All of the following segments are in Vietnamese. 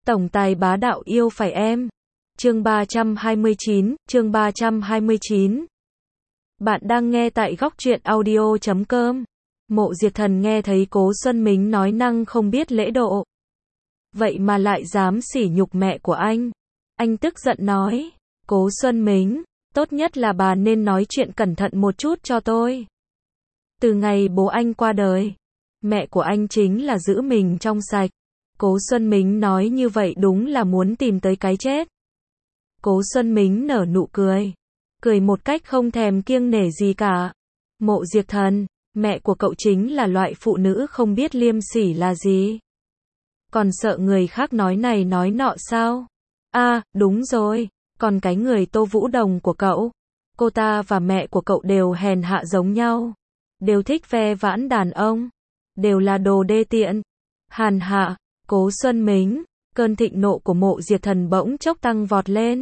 Tổng tài bá đạo yêu phải em. Chương 329, chương 329. Bạn đang nghe tại góc truyện audio.com. Mộ Diệt Thần nghe thấy Cố Xuân Mính nói năng không biết lễ độ. Vậy mà lại dám sỉ nhục mẹ của anh. Anh tức giận nói, Cố Xuân Mính, tốt nhất là bà nên nói chuyện cẩn thận một chút cho tôi. Từ ngày bố anh qua đời, mẹ của anh chính là giữ mình trong sạch. Cố Xuân Mính nói như vậy đúng là muốn tìm tới cái chết. Cố Xuân Mính nở nụ cười. Cười một cách không thèm kiêng nể gì cả. Mộ Diệt Thần, mẹ của cậu chính là loại phụ nữ không biết liêm sỉ là gì. Còn sợ người khác nói này nói nọ sao? À, đúng rồi, còn cái người Tô Vũ Đồng của cậu. Cô ta và mẹ của cậu đều hèn hạ giống nhau. Đều thích ve vãn đàn ông. Đều là đồ đê tiện. Hàn hạ. Cố Xuân Mính, cơn thịnh nộ của Mộ Diệt Thần bỗng chốc tăng vọt lên.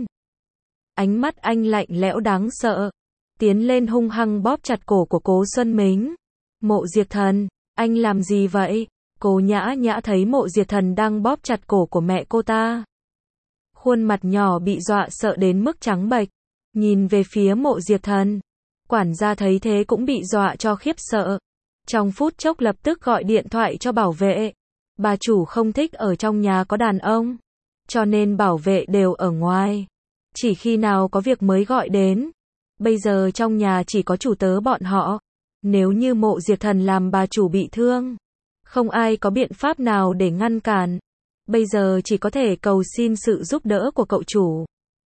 Ánh mắt anh lạnh lẽo đáng sợ, tiến lên hung hăng bóp chặt cổ của Cố Xuân Mính. Mộ Diệt Thần, anh làm gì vậy? Cố Nhã Nhã thấy Mộ Diệt Thần đang bóp chặt cổ của mẹ cô ta. Khuôn mặt nhỏ bị dọa sợ đến mức trắng bệch, nhìn về phía Mộ Diệt Thần. Quản gia thấy thế cũng bị dọa cho khiếp sợ. Trong phút chốc lập tức gọi điện thoại cho bảo vệ. Bà chủ không thích ở trong nhà có đàn ông, cho nên bảo vệ đều ở ngoài. Chỉ khi nào có việc mới gọi đến. Bây giờ trong nhà chỉ có chủ tớ bọn họ. Nếu như Mộ Diệt Thần làm bà chủ bị thương, không ai có biện pháp nào để ngăn cản. Bây giờ chỉ có thể cầu xin sự giúp đỡ của cậu chủ.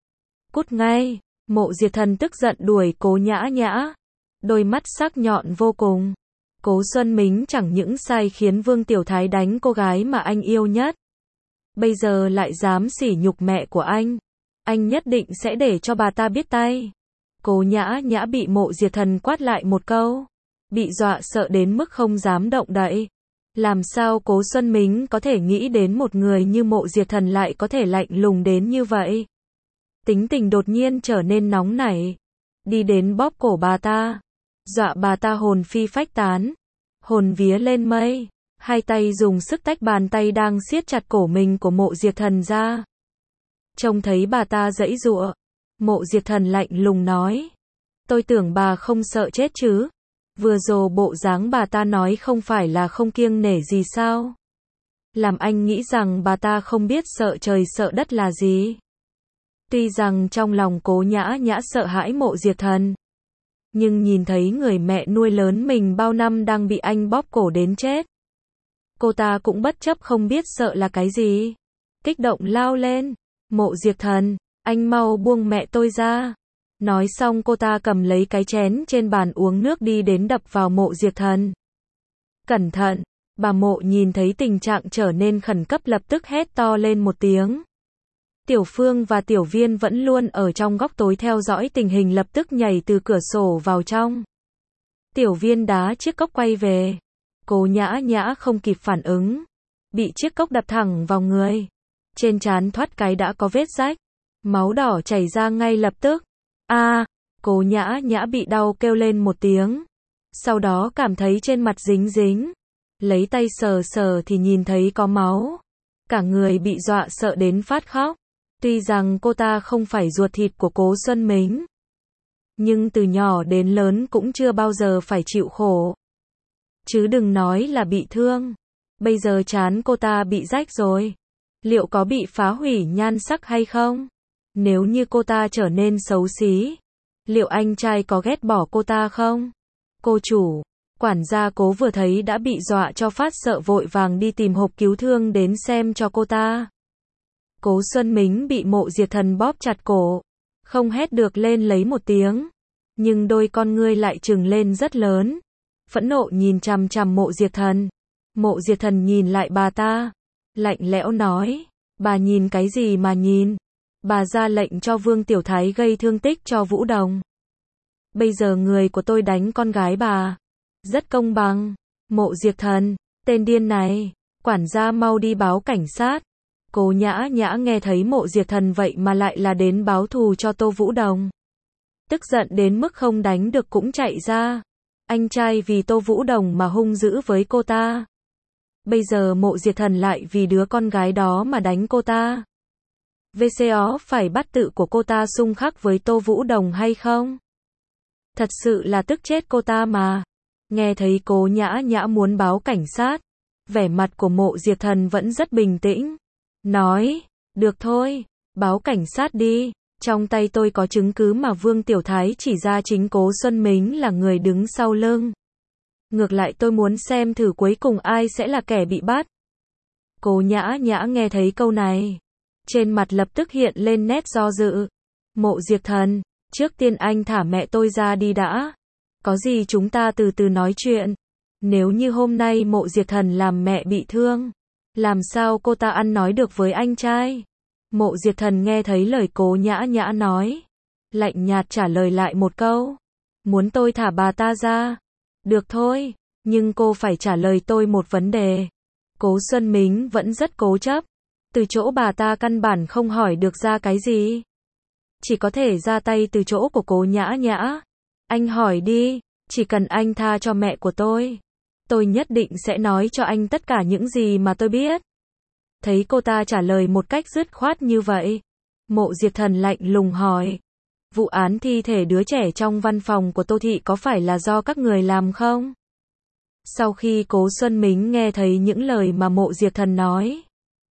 Cút ngay. Mộ Diệt Thần tức giận đuổi Cố Nhã Nhã. Đôi mắt sắc nhọn vô cùng. Cố Xuân Mính chẳng những sai khiến Vương Tiểu Thái đánh cô gái mà anh yêu nhất. Bây giờ lại dám sỉ nhục mẹ của anh. Anh nhất định sẽ để cho bà ta biết tay. Cố Nhã Nhã bị Mộ Diệt Thần quát lại một câu. Bị dọa sợ đến mức không dám động đậy. Làm sao Cố Xuân Mính có thể nghĩ đến một người như Mộ Diệt Thần lại có thể lạnh lùng đến như vậy. Tính tình đột nhiên trở nên nóng nảy. Đi đến bóp cổ bà ta. Dọa bà ta hồn phi phách tán. Hồn vía lên mây. Hai tay dùng sức tách bàn tay đang siết chặt cổ mình của Mộ Diệt Thần ra. Trông thấy bà ta giãy giụa. Mộ Diệt Thần lạnh lùng nói. Tôi tưởng bà không sợ chết chứ. Vừa rồi bộ dáng bà ta nói không phải là không kiêng nể gì sao. Làm anh nghĩ rằng bà ta không biết sợ trời sợ đất là gì. Tuy rằng trong lòng Cố Nhã Nhã sợ hãi Mộ Diệt Thần. Nhưng nhìn thấy người mẹ nuôi lớn mình bao năm đang bị anh bóp cổ đến chết. Cô ta cũng bất chấp không biết sợ là cái gì. Kích động lao lên. Mộ Diệt Thần, anh mau buông mẹ tôi ra. Nói xong cô ta cầm lấy cái chén trên bàn uống nước đi đến đập vào Mộ Diệt Thần. Cẩn thận, bà Mộ nhìn thấy tình trạng trở nên khẩn cấp lập tức hét to lên một tiếng. Tiểu Phương và Tiểu Viên vẫn luôn ở trong góc tối theo dõi tình hình lập tức nhảy từ cửa sổ vào trong. Tiểu Viên đá chiếc cốc quay về. Cố Nhã Nhã không kịp phản ứng. Bị chiếc cốc đập thẳng vào người. Trên trán thoát cái đã có vết rách. Máu đỏ chảy ra ngay lập tức. A, Cố Nhã Nhã bị đau kêu lên một tiếng. Sau đó cảm thấy trên mặt dính dính. Lấy tay sờ sờ thì nhìn thấy có máu. Cả người bị dọa sợ đến phát khóc. Tuy rằng cô ta không phải ruột thịt của Cố Xuân Mính, nhưng từ nhỏ đến lớn cũng chưa bao giờ phải chịu khổ. Chứ đừng nói là bị thương. Bây giờ trán cô ta bị rách rồi. Liệu có bị phá hủy nhan sắc hay không? Nếu như cô ta trở nên xấu xí, liệu anh trai có ghét bỏ cô ta không? Cô chủ, quản gia Cố vừa thấy đã bị dọa cho phát sợ vội vàng đi tìm hộp cứu thương đến xem cho cô ta. Cố Xuân Mính bị Mộ Diệt Thần bóp chặt cổ. Không hét được lên lấy một tiếng. Nhưng đôi con ngươi lại trừng lên rất lớn. Phẫn nộ nhìn chằm chằm Mộ Diệt Thần. Mộ Diệt Thần nhìn lại bà ta. Lạnh lẽo nói. Bà nhìn cái gì mà nhìn? Bà ra lệnh cho Vương Tiểu Thái gây thương tích cho Vũ Đồng. Bây giờ người của tôi đánh con gái bà. Rất công bằng. Mộ Diệt Thần, tên điên này. Quản gia mau đi báo cảnh sát. Cố Nhã Nhã nghe thấy Mộ Diệt Thần vậy mà lại là đến báo thù cho Tô Vũ Đồng. Tức giận đến mức không đánh được cũng chạy ra. Anh trai vì Tô Vũ Đồng mà hung dữ với cô ta. Bây giờ Mộ Diệt Thần lại vì đứa con gái đó mà đánh cô ta. VCO phải bắt tự của cô ta xung khắc với Tô Vũ Đồng hay không? Thật sự là tức chết cô ta mà. Nghe thấy Cố Nhã Nhã muốn báo cảnh sát, vẻ mặt của Mộ Diệt Thần vẫn rất bình tĩnh. Nói, được thôi, báo cảnh sát đi. Trong tay tôi có chứng cứ mà Vương Tiểu Thái chỉ ra chính Cố Xuân Mính là người đứng sau lưng. Ngược lại tôi muốn xem thử cuối cùng ai sẽ là kẻ bị bắt. Cố Nhã Nhã nghe thấy câu này, trên mặt lập tức hiện lên nét do dự. Mộ Diệt Thần, trước tiên anh thả mẹ tôi ra đi đã. Có gì chúng ta từ từ nói chuyện. Nếu như hôm nay Mộ Diệt Thần làm mẹ bị thương, làm sao cô ta ăn nói được với anh trai? Mộ Diệt Thần nghe thấy lời Cố Nhã Nhã nói, lạnh nhạt trả lời lại một câu. Muốn tôi thả bà ta ra? Được thôi, nhưng cô phải trả lời tôi một vấn đề. Cố Xuân Mính vẫn rất cố chấp. Từ chỗ bà ta căn bản không hỏi được ra cái gì. Chỉ có thể ra tay từ chỗ của Cố Nhã Nhã. Anh hỏi đi, chỉ cần anh tha cho mẹ của tôi nhất định sẽ nói cho anh tất cả những gì mà tôi biết. Thấy cô ta trả lời một cách dứt khoát như vậy, Mộ Diệt Thần lạnh lùng hỏi. Vụ án thi thể đứa trẻ trong văn phòng của Tô Thị có phải là do các người làm không? Sau khi Cố Xuân Mính nghe thấy những lời mà Mộ Diệt Thần nói,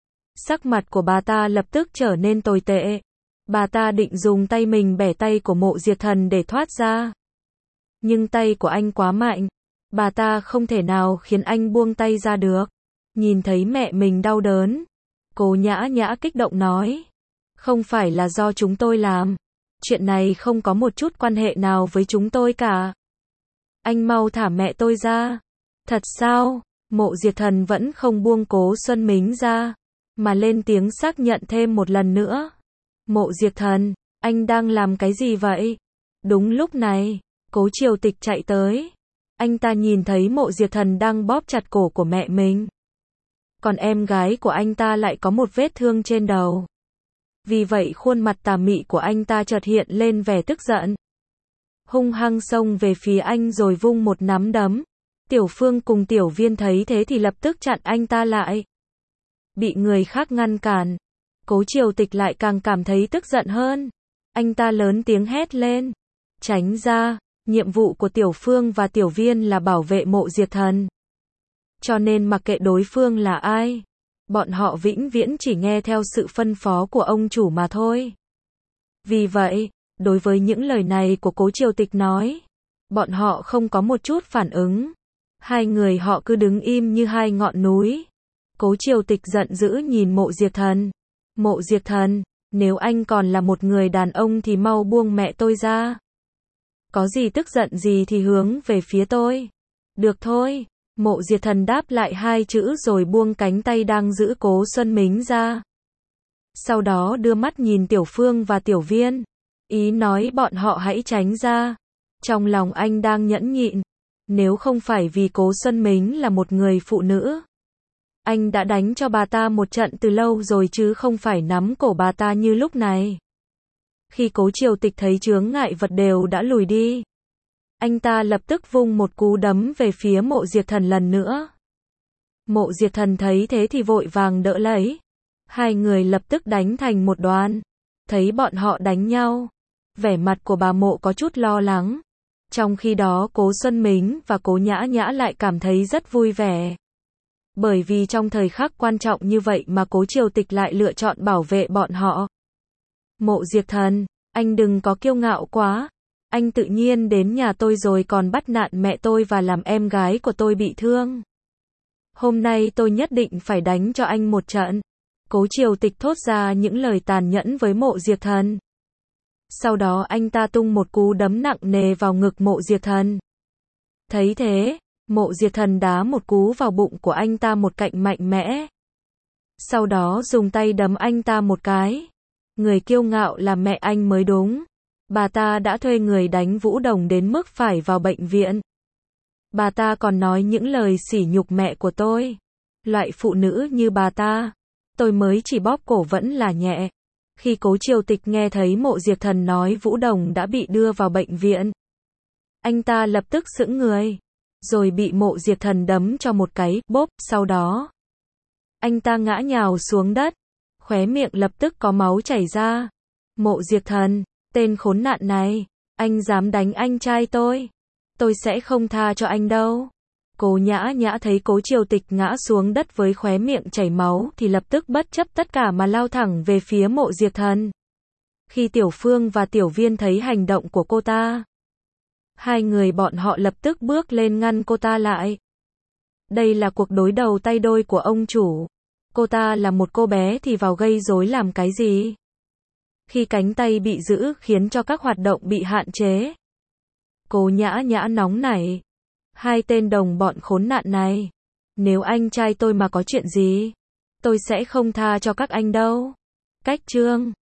sắc mặt của bà ta lập tức trở nên tồi tệ. Bà ta định dùng tay mình bẻ tay của Mộ Diệt Thần để thoát ra. Nhưng tay của anh quá mạnh. Bà ta không thể nào khiến anh buông tay ra được. Nhìn thấy mẹ mình đau đớn, Cố Nhã Nhã kích động nói. Không phải là do chúng tôi làm. Chuyện này không có một chút quan hệ nào với chúng tôi cả. Anh mau thả mẹ tôi ra. Thật sao? Mộ Diệt Thần vẫn không buông Cố Xuân Mính ra, mà lên tiếng xác nhận thêm một lần nữa. Mộ Diệt Thần, anh đang làm cái gì vậy? Đúng lúc này, Cố Triều Tịch chạy tới. Anh ta nhìn thấy Mộ Diệt Thần đang bóp chặt cổ của mẹ mình. Còn em gái của anh ta lại có một vết thương trên đầu. Vì vậy khuôn mặt tà mị của anh ta chợt hiện lên vẻ tức giận. Hung hăng xông về phía anh rồi vung một nắm đấm. Tiểu Phương cùng Tiểu Viên thấy thế thì lập tức chặn anh ta lại. Bị người khác ngăn cản, Cố Triều Tịch lại càng cảm thấy tức giận hơn. Anh ta lớn tiếng hét lên. Tránh ra, nhiệm vụ của Tiểu Phương và Tiểu Viên là bảo vệ Mộ Diệt Thần. Cho nên mặc kệ đối phương là ai, bọn họ vĩnh viễn chỉ nghe theo sự phân phó của ông chủ mà thôi. Vì vậy, đối với những lời này của Cố Triều Tịch nói, bọn họ không có một chút phản ứng. Hai người họ cứ đứng im như hai ngọn núi. Cố Triều Tịch giận dữ nhìn Mộ Diệt Thần. Mộ Diệt Thần, nếu anh còn là một người đàn ông thì mau buông mẹ tôi ra. Có gì tức giận gì thì hướng về phía tôi. Được thôi. Mộ Diệt Thần đáp lại hai chữ rồi buông cánh tay đang giữ Cố Xuân Mính ra. Sau đó đưa mắt nhìn Tiểu Phương và Tiểu Viên. Ý nói bọn họ hãy tránh ra. Trong lòng anh đang nhẫn nhịn. Nếu không phải vì Cố Xuân Mính là một người phụ nữ, anh đã đánh cho bà ta một trận từ lâu rồi chứ không phải nắm cổ bà ta như lúc này. Khi Cố Triều Tịch thấy chướng ngại vật đều đã lùi đi, anh ta lập tức vung một cú đấm về phía Mộ Diệt Thần lần nữa. Mộ Diệt Thần thấy thế thì vội vàng đỡ lấy. Hai người lập tức đánh thành một đoàn. Thấy bọn họ đánh nhau, vẻ mặt của bà Mộ có chút lo lắng. Trong khi đó Cố Xuân Mính và Cố Nhã Nhã lại cảm thấy rất vui vẻ. Bởi vì trong thời khắc quan trọng như vậy mà Cố Triều Tịch lại lựa chọn bảo vệ bọn họ. Mộ Diệt Thần, anh đừng có kiêu ngạo quá. Anh tự nhiên đến nhà tôi rồi còn bắt nạt mẹ tôi và làm em gái của tôi bị thương. Hôm nay tôi nhất định phải đánh cho anh một trận. Cố Triều Tịch thốt ra những lời tàn nhẫn với Mộ Diệt Thần. Sau đó anh ta tung một cú đấm nặng nề vào ngực Mộ Diệt Thần. Thấy thế, Mộ Diệt Thần đá một cú vào bụng của anh ta một cạnh mạnh mẽ. Sau đó dùng tay đấm anh ta một cái. Người kiêu ngạo là mẹ anh mới đúng. Bà ta đã thuê người đánh Vũ Đồng đến mức phải vào bệnh viện. Bà ta còn nói những lời sỉ nhục mẹ của tôi. Loại phụ nữ như bà ta, tôi mới chỉ bóp cổ vẫn là nhẹ. Khi Cố Triều Tịch nghe thấy Mộ Diệt Thần nói Vũ Đồng đã bị đưa vào bệnh viện, anh ta lập tức sững người. rồi bị Mộ Diệp Thần đấm cho một cái, bốp, sau đó anh ta ngã nhào xuống đất, khóe miệng lập tức có máu chảy ra. Mộ Diệp Thần, tên khốn nạn này, anh dám đánh anh trai tôi sẽ không tha cho anh đâu. Cố Nhã Nhã thấy Cố Triều Tịch ngã xuống đất với khóe miệng chảy máu thì lập tức bất chấp tất cả mà lao thẳng về phía Mộ Diệp Thần. Khi Tiểu Phương và Tiểu Viên thấy hành động của cô ta, hai người bọn họ lập tức bước lên ngăn cô ta lại. Đây là cuộc đối đầu tay đôi của ông chủ. Cô ta là một cô bé thì vào gây rối làm cái gì? Khi cánh tay bị giữ khiến cho các hoạt động bị hạn chế. Cố Nhã Nhã nóng nảy. Hai tên đồng bọn khốn nạn này. Nếu anh trai tôi mà có chuyện gì, tôi sẽ không tha cho các anh đâu. Cách chương